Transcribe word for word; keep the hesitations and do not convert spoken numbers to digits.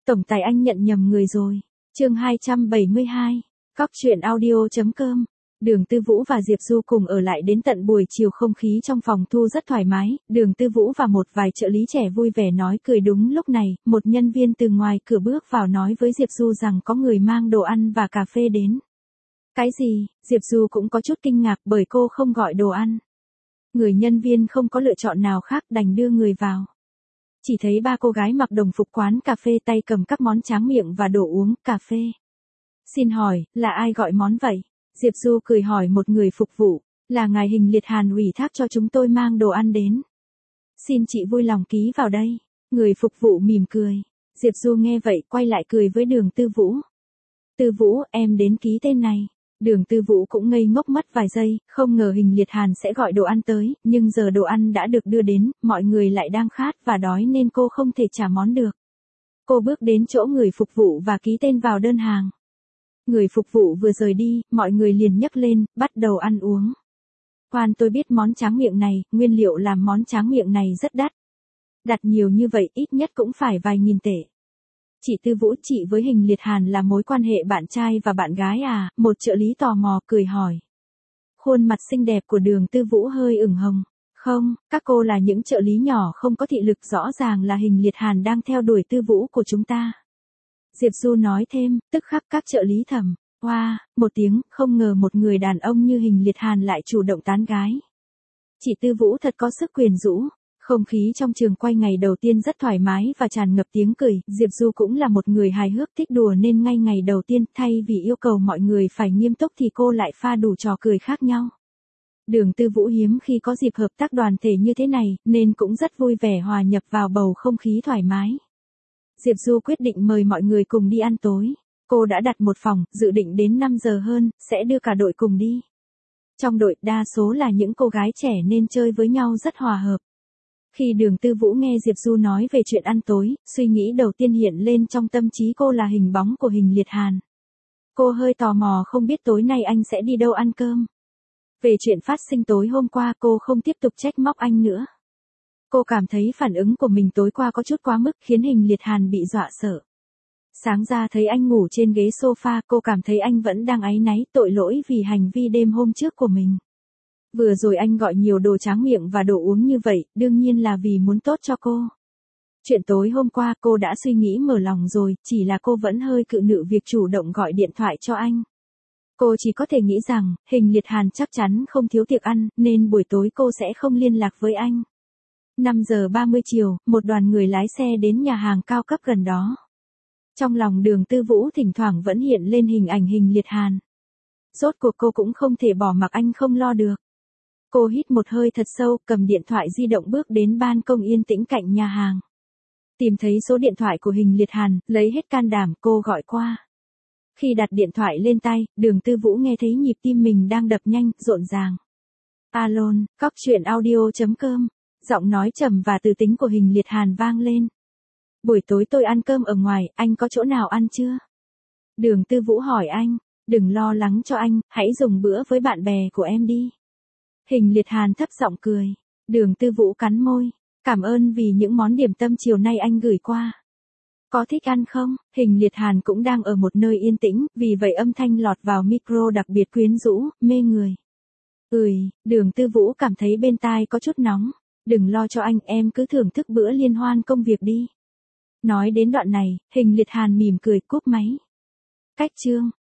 Tổng tài anh nhận nhầm người rồi. Chương hai trăm bảy mươi hai. Cóc truyện audio chấm com. Đường Tư Vũ và Diệp Du cùng ở lại đến tận buổi chiều, không khí trong phòng thu rất thoải mái, Đường Tư Vũ và một vài trợ lý trẻ vui vẻ nói cười. Đúng lúc này, một nhân viên từ ngoài cửa bước vào nói với Diệp Du rằng có người mang đồ ăn và cà phê đến. Cái gì? Diệp Du cũng có chút kinh ngạc bởi cô không gọi đồ ăn. Người nhân viên không có lựa chọn nào khác đành đưa người vào. Chỉ thấy ba cô gái mặc đồng phục quán cà phê, tay cầm các món tráng miệng và đồ uống cà phê. Xin hỏi, là ai gọi món vậy? Diệp Du cười hỏi một người phục vụ, là ngài Hình Liệt Hàn ủy thác cho chúng tôi mang đồ ăn đến. Xin chị vui lòng ký vào đây. Người phục vụ mỉm cười. Diệp Du nghe vậy quay lại cười với Đường Tư Vũ. Tư Vũ, em đến ký tên này. Đường Tư Vũ cũng ngây ngốc mất vài giây, không ngờ Hình Liệt Hàn sẽ gọi đồ ăn tới, nhưng giờ đồ ăn đã được đưa đến, mọi người lại đang khát và đói nên cô không thể trả món được. Cô bước đến chỗ người phục vụ và ký tên vào đơn hàng. Người phục vụ vừa rời đi, mọi người liền nhấc lên, bắt đầu ăn uống. Khoan, tôi biết món tráng miệng này, nguyên liệu làm món tráng miệng này rất đắt. Đặt nhiều như vậy ít nhất cũng phải vài nghìn tệ. Chị Tư Vũ, chị với Hình Liệt Hàn là mối quan hệ bạn trai và bạn gái à? Một trợ lý tò mò cười hỏi. Khuôn mặt xinh đẹp của Đường Tư Vũ hơi ửng hồng. Không, các cô là những trợ lý nhỏ không có thị lực, rõ ràng là Hình Liệt Hàn đang theo đuổi Tư Vũ của chúng ta. Diệp Du nói thêm, tức khắc các trợ lý thầm, wow, một tiếng, không ngờ một người đàn ông như Hình Liệt Hàn lại chủ động tán gái. Chị Tư Vũ thật có sức quyến rũ. Không khí trong trường quay ngày đầu tiên rất thoải mái và tràn ngập tiếng cười, Diệp Du cũng là một người hài hước thích đùa nên ngay ngày đầu tiên, thay vì yêu cầu mọi người phải nghiêm túc thì cô lại pha đủ trò cười khác nhau. Đường Tư Vũ hiếm khi có dịp hợp tác đoàn thể như thế này, nên cũng rất vui vẻ hòa nhập vào bầu không khí thoải mái. Diệp Du quyết định mời mọi người cùng đi ăn tối. Cô đã đặt một phòng, dự định đến năm giờ hơn, sẽ đưa cả đội cùng đi. Trong đội đa số là những cô gái trẻ nên chơi với nhau rất hòa hợp. Khi Đường Tư Vũ nghe Diệp Du nói về chuyện ăn tối, suy nghĩ đầu tiên hiện lên trong tâm trí cô là hình bóng của Hình Liệt Hàn. Cô hơi tò mò không biết tối nay anh sẽ đi đâu ăn cơm. Về chuyện phát sinh tối hôm qua cô không tiếp tục trách móc anh nữa. Cô cảm thấy phản ứng của mình tối qua có chút quá mức khiến Hình Liệt Hàn bị dọa sợ. Sáng ra thấy anh ngủ trên ghế sofa, cô cảm thấy anh vẫn đang áy náy tội lỗi vì hành vi đêm hôm trước của mình. Vừa rồi anh gọi nhiều đồ tráng miệng và đồ uống như vậy, đương nhiên là vì muốn tốt cho cô. Chuyện tối hôm qua cô đã suy nghĩ mở lòng rồi, chỉ là cô vẫn hơi cự nữ việc chủ động gọi điện thoại cho anh. Cô chỉ có thể nghĩ rằng, Hình Liệt Hàn chắc chắn không thiếu tiệc ăn, nên buổi tối cô sẽ không liên lạc với anh. năm giờ ba mươi chiều, một đoàn người lái xe đến nhà hàng cao cấp gần đó. Trong lòng Đường Tư Vũ thỉnh thoảng vẫn hiện lên hình ảnh Hình Liệt Hàn. Rốt cuộc cô cũng không thể bỏ mặc anh không lo được. Cô hít một hơi thật sâu, cầm điện thoại di động bước đến ban công yên tĩnh cạnh nhà hàng. Tìm thấy số điện thoại của Hình Liệt Hàn, lấy hết can đảm cô gọi qua. Khi đặt điện thoại lên tay, Đường Tư Vũ nghe thấy nhịp tim mình đang đập nhanh, rộn ràng. Alo, cóc truyện audio chấm com. Giọng nói trầm và từ tính của Hình Liệt Hàn vang lên. Buổi tối tôi ăn cơm ở ngoài, anh có chỗ nào ăn chưa? Đường Tư Vũ hỏi anh, đừng lo lắng cho anh, hãy dùng bữa với bạn bè của em đi. Hình Liệt Hàn thấp giọng cười. Đường Tư Vũ cắn môi. Cảm ơn vì những món điểm tâm chiều nay anh gửi qua. Có thích ăn không? Hình Liệt Hàn cũng đang ở một nơi yên tĩnh, vì vậy âm thanh lọt vào micro đặc biệt quyến rũ, mê người. Ừi, Đường Tư Vũ cảm thấy bên tai có chút nóng. Đừng lo cho anh, em cứ thưởng thức bữa liên hoan công việc đi. Nói đến đoạn này, Hình Liệt Hàn mỉm cười cúp máy. Cách chương.